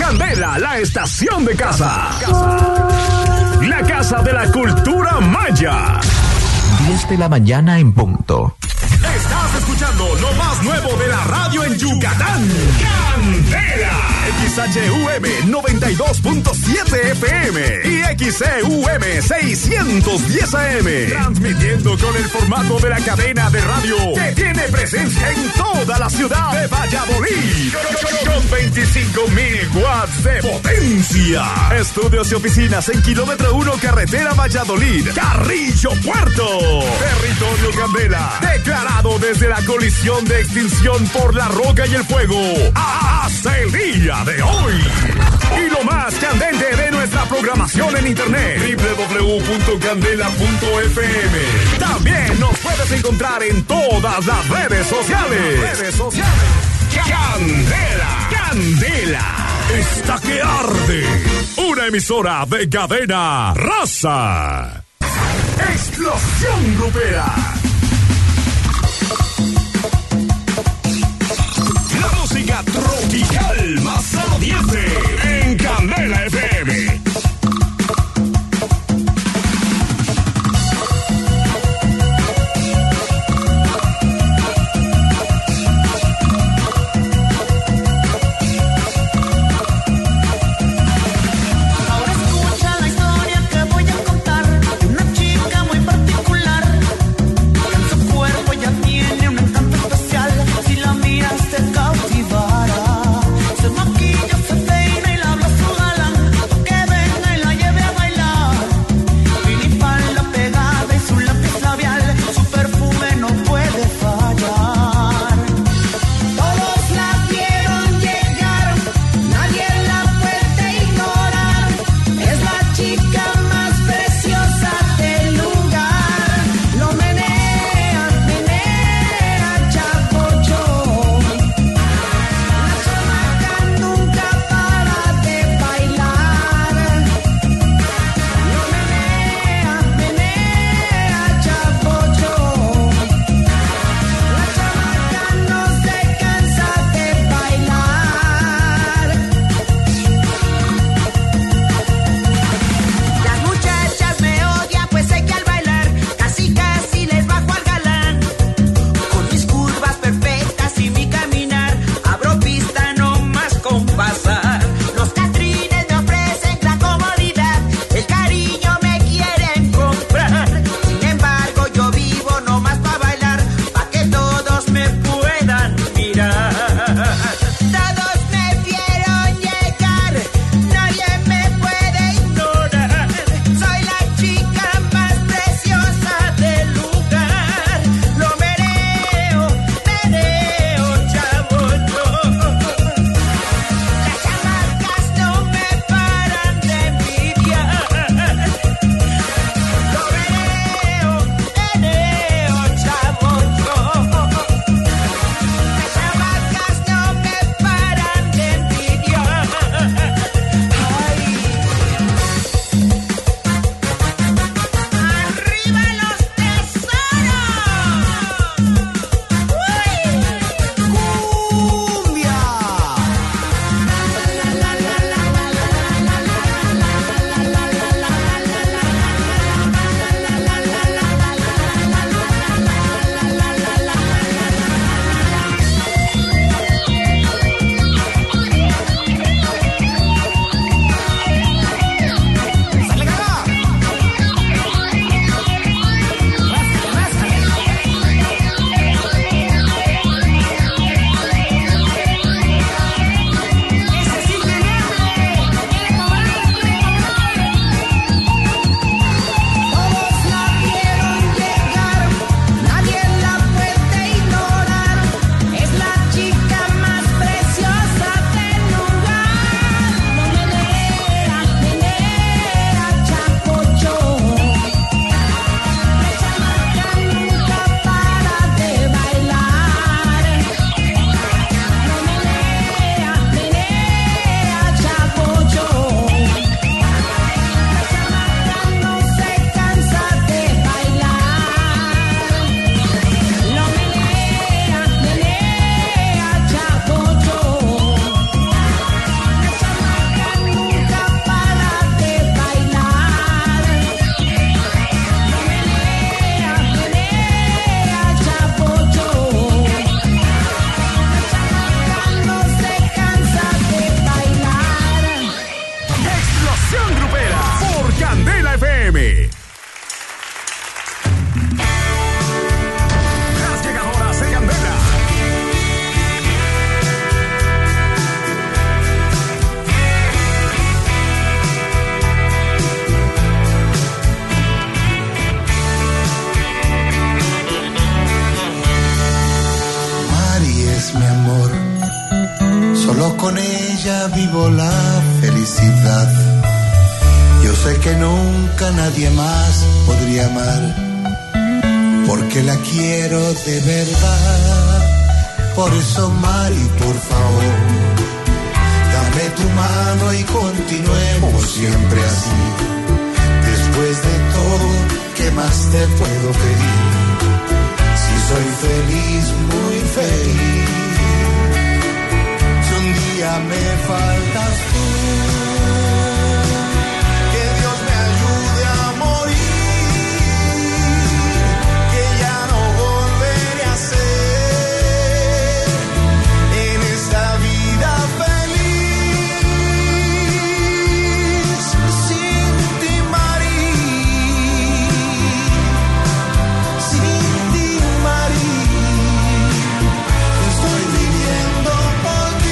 Candela, la estación de casa. La casa de la cultura maya. 10 de la mañana en punto. Estás escuchando lo más nuevo de la radio en Yucatán. Candela. XHUM 92.7 FM y XCUM 610 AM. Transmitiendo con el formato de la cadena de radio que tiene presencia en toda la ciudad de Valladolid. Con 25.000 watts de potencia. Estudios y oficinas en kilómetro 1 carretera Valladolid, Carrillo Puerto. Territorio Candela. Declarado desde la colisión de extinción por la roca y el fuego hasta el día de hoy. Y lo más candente de nuestra programación en internet, www.candela.fm. También nos puedes encontrar en todas las redes sociales. Candela, Candela, esta que arde. Una emisora de cadena Raza. Explosión grupera. La música tropical más ardiente en Candela FM. Tiene un encanto especial, si la miras te cautivará. ella vivo la felicidad. Yo sé que nunca nadie más podría amar, porque la quiero de verdad. Por eso, Mari, por favor, dame tu mano y continuemos siempre así. Después de todo, ¿qué más te puedo pedir? Si soy feliz, muy feliz. Si un día me faltas tú, que Dios me ayude a morir, que ya no volveré a ser en esta vida feliz. Sin ti, Mari, sin ti, Mari, estoy viviendo por ti.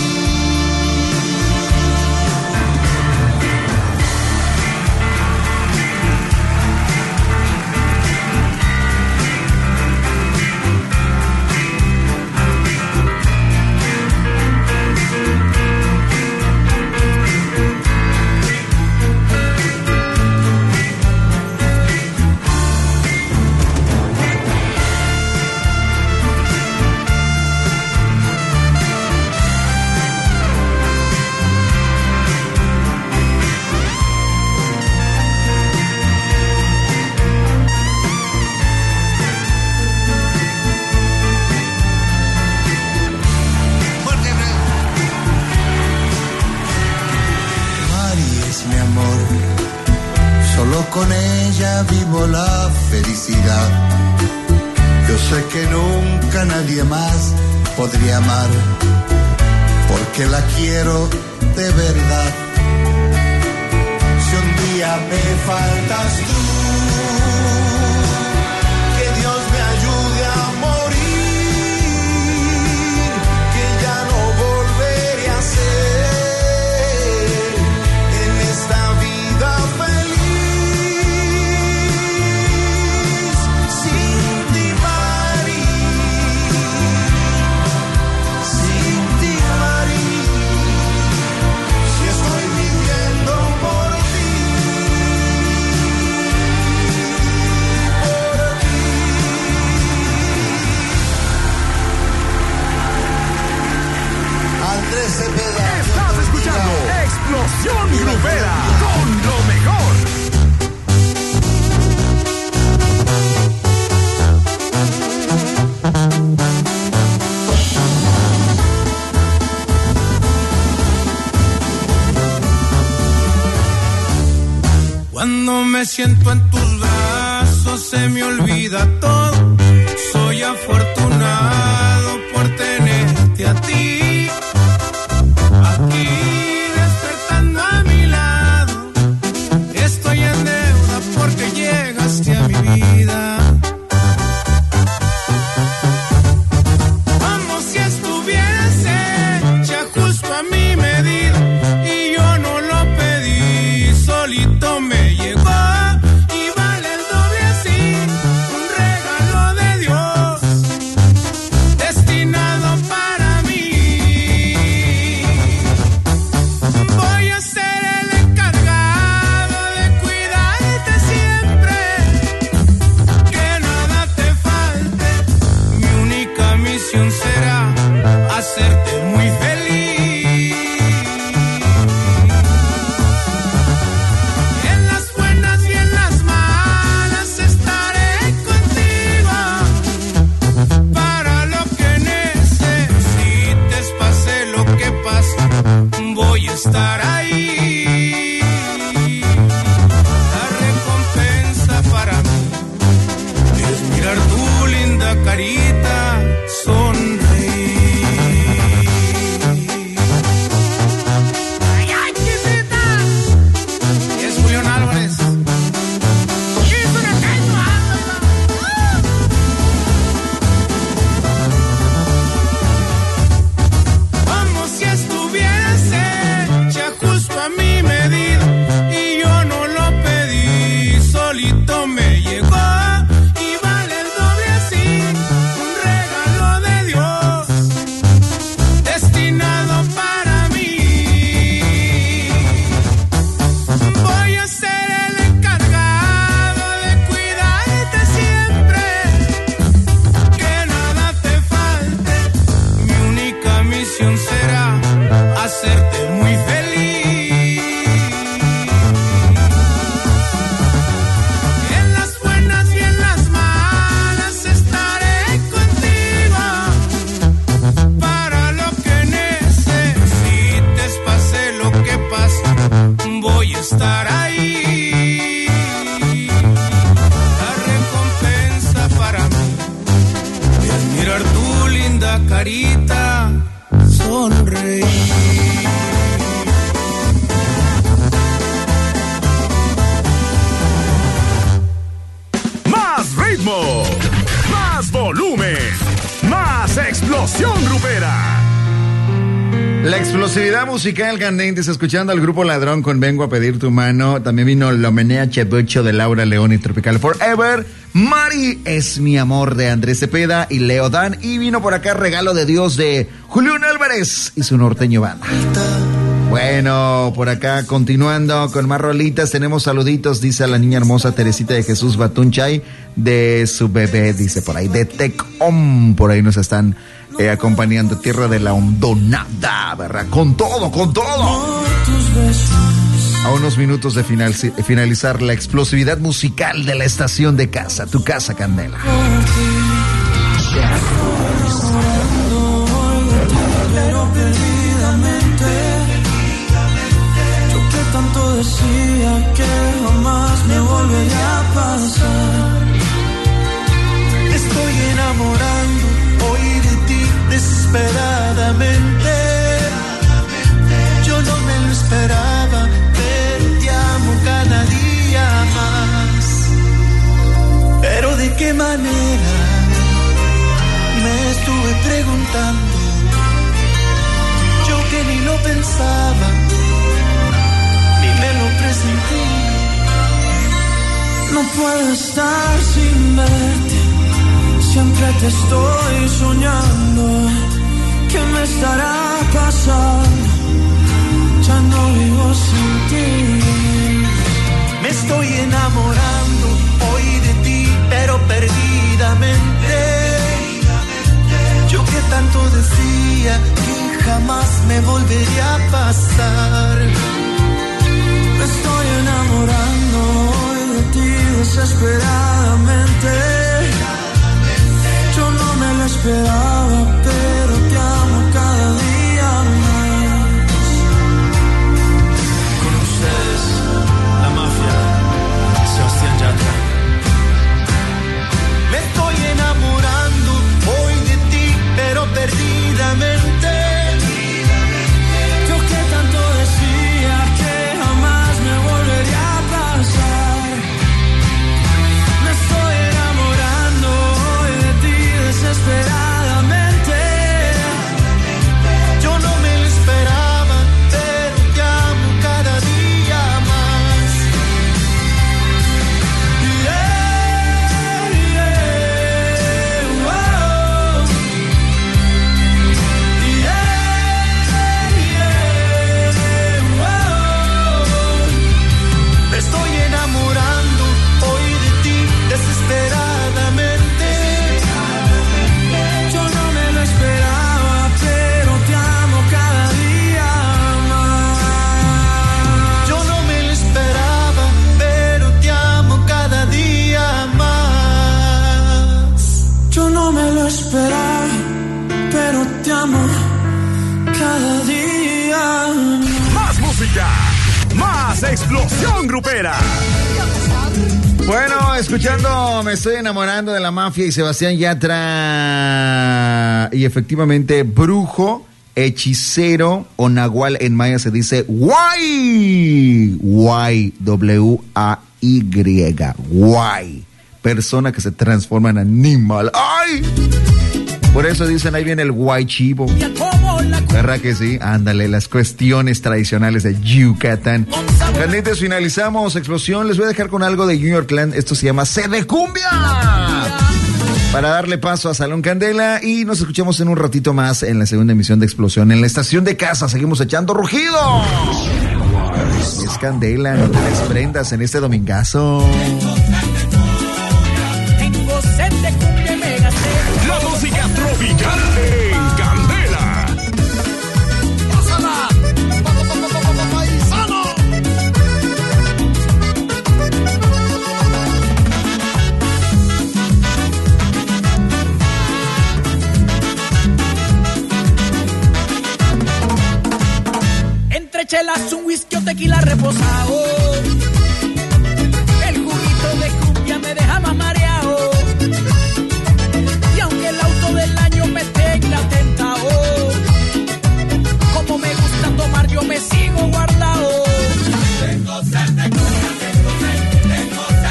Mari es mi amor, solo con ella vivo la felicidad. Yo sé que nunca nadie más podría amar, porque la quiero de verdad. Si un día me faltas tú, que Dios me ayude a morir, que ya no volveré a ser en esta vida feliz. Sin ti, Mari, sin ti, Mari, si estoy viviendo por ti, por ti. Andrés Cepeda. Estás escuchando Explosión Grupera con lo mejor. Cuando me siento en tus brazos se me olvida todo. Soy afortunado por tenerte a ti, aquí despertando a mi lado. Estoy en deuda porque llegaste a mi vida. Como si estuviese hecha justo a mi medida y yo no lo pedí, solito me llegó y vale el doble así, un regalo de Dios destinado para mí. Voy a ser el encargado de cuidarte siempre, que nada te falte. Mi única misión será hacerte muy feliz. En las buenas y en las malas estaré contigo. Para lo que necesites, pase lo que pase, voy a estar ahí. La recompensa para mí es mirar tu linda carita sonreír. Ay, ay, chiquita. Es Julián Álvarez. Es una caña. Como si estuviese hecha justo a explosión grupera. La explosividad musical candente, escuchando al grupo Ladrón con Vengo a Pedir Tu Mano. También vino Lo Menea Chebucho de Laura León y Tropical Forever. Mari es mi amor de Andrés Cepeda y Leo Dan. Y vino por acá Regalo de Dios de Julián Álvarez y su norteño banda. Bueno, por acá continuando con más rolitas, tenemos saluditos, dice la niña hermosa Teresita de Jesús Batunchay, de su bebé, dice por ahí, de Tecom, por ahí nos están acompañando, tierra de la hondonada, ¿verdad? Con todo, con todo. A unos minutos de finalizar la explosividad musical de la estación de casa, tu casa, Candela. Tanto decía que jamás me volvería a pasar. Estoy enamorando hoy de ti desesperadamente. Yo no me lo esperaba, pero te amo cada día más. Pero de qué manera, me estuve preguntando. Yo que ni lo pensaba, me lo presentí. No puedo estar sin verte. Siempre te estoy soñando. ¿Qué me estará pasando? Ya no vivo sin ti. Me estoy enamorando hoy de ti, pero perdidamente. Yo que tanto decía que jamás me volvería a pasar. Me estoy enamorando hoy de ti desesperadamente. Yo no me lo esperaba, pero te amo cada día más. Con ustedes, la mafia, Sebastián Yatra. Me estoy enamorando hoy de ti, pero perdidamente. Desesperadamente, yo no me lo esperaba, pero te amo cada día más. Yeah, yeah, wow. Yeah, yeah, wow. Me estoy enamorando hoy de ti desesperadamente. Esperar, pero te amo cada día. Más música, más explosión grupera. Bueno, escuchando Me Estoy Enamorando de la Mafia y Sebastián Yatra. Y efectivamente, brujo, hechicero o nahual en maya se dice Guay. Guay, W-A-Y. Guay. Persona que se transforma en animal. ¡Ay! Por eso dicen, ahí viene el guay chivo. ¿Verdad que sí? Ándale, las cuestiones tradicionales de Yucatán. Candentes, finalizamos explosión. Les voy a dejar con algo de Junior Clan. Esto se llama Sede Cumbia. Para darle paso a Salón Candela. Y nos escuchamos en un ratito más en la segunda emisión de Explosión. En la estación de casa seguimos echando rugido. Es Candela, no te desprendas en este domingazo. La música tropical en Candela. ¡Pásala! ¡Paisano! Entre chelas, un whisky o tequila reposado. El juguito de cumbia me deja más mareado. Y aunque el auto del año me tenga tentado, como me gusta tomar yo me sigo guardado. Tengo sed de cumbia, tengo sed de cumbia,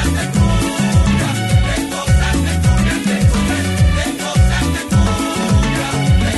tengo sed de cumbia, tengo sed de cumbia, tengo sed de cumbia,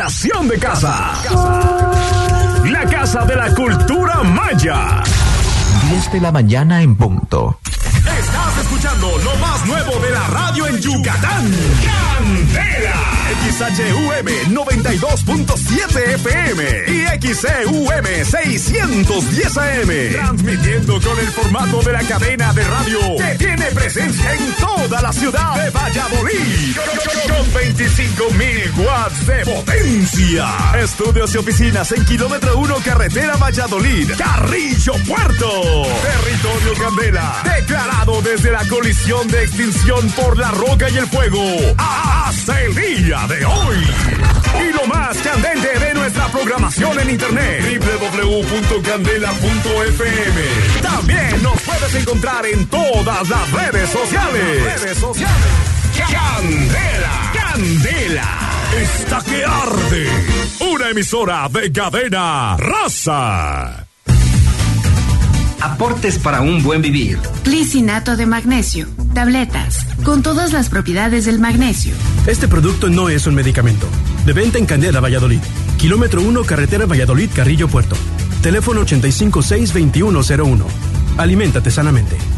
estación de casa. La Casa de la Cultura Maya. 10 de la mañana en punto. Estás escuchando lo más nuevo de la radio en Yucatán. ¡Candela! XHUM 92.7 FM y XCUM 610 AM. Transmitiendo con el formato de la cadena de radio que tiene presencia en toda la ciudad de Valladolid. Con 25.000 watts de potencia. Estudios y oficinas en kilómetro 1 carretera Valladolid, Carrillo Puerto. Territorio Candela. Declarado desde la colisión de extinción por la roca y el fuego hasta el día de hoy. Y lo más candente de nuestra programación en internet, www.candela.fm. También nos puedes encontrar en todas las redes sociales. Candela, Candela, esta que arde. Una emisora de cadena Raza. Aportes para un buen vivir. Glicinato de magnesio. Tabletas. Con todas las propiedades del magnesio. Este producto no es un medicamento. De venta en Candela, Valladolid. Kilómetro 1, carretera Valladolid, Carrillo Puerto. Teléfono 856-2101. Aliméntate sanamente.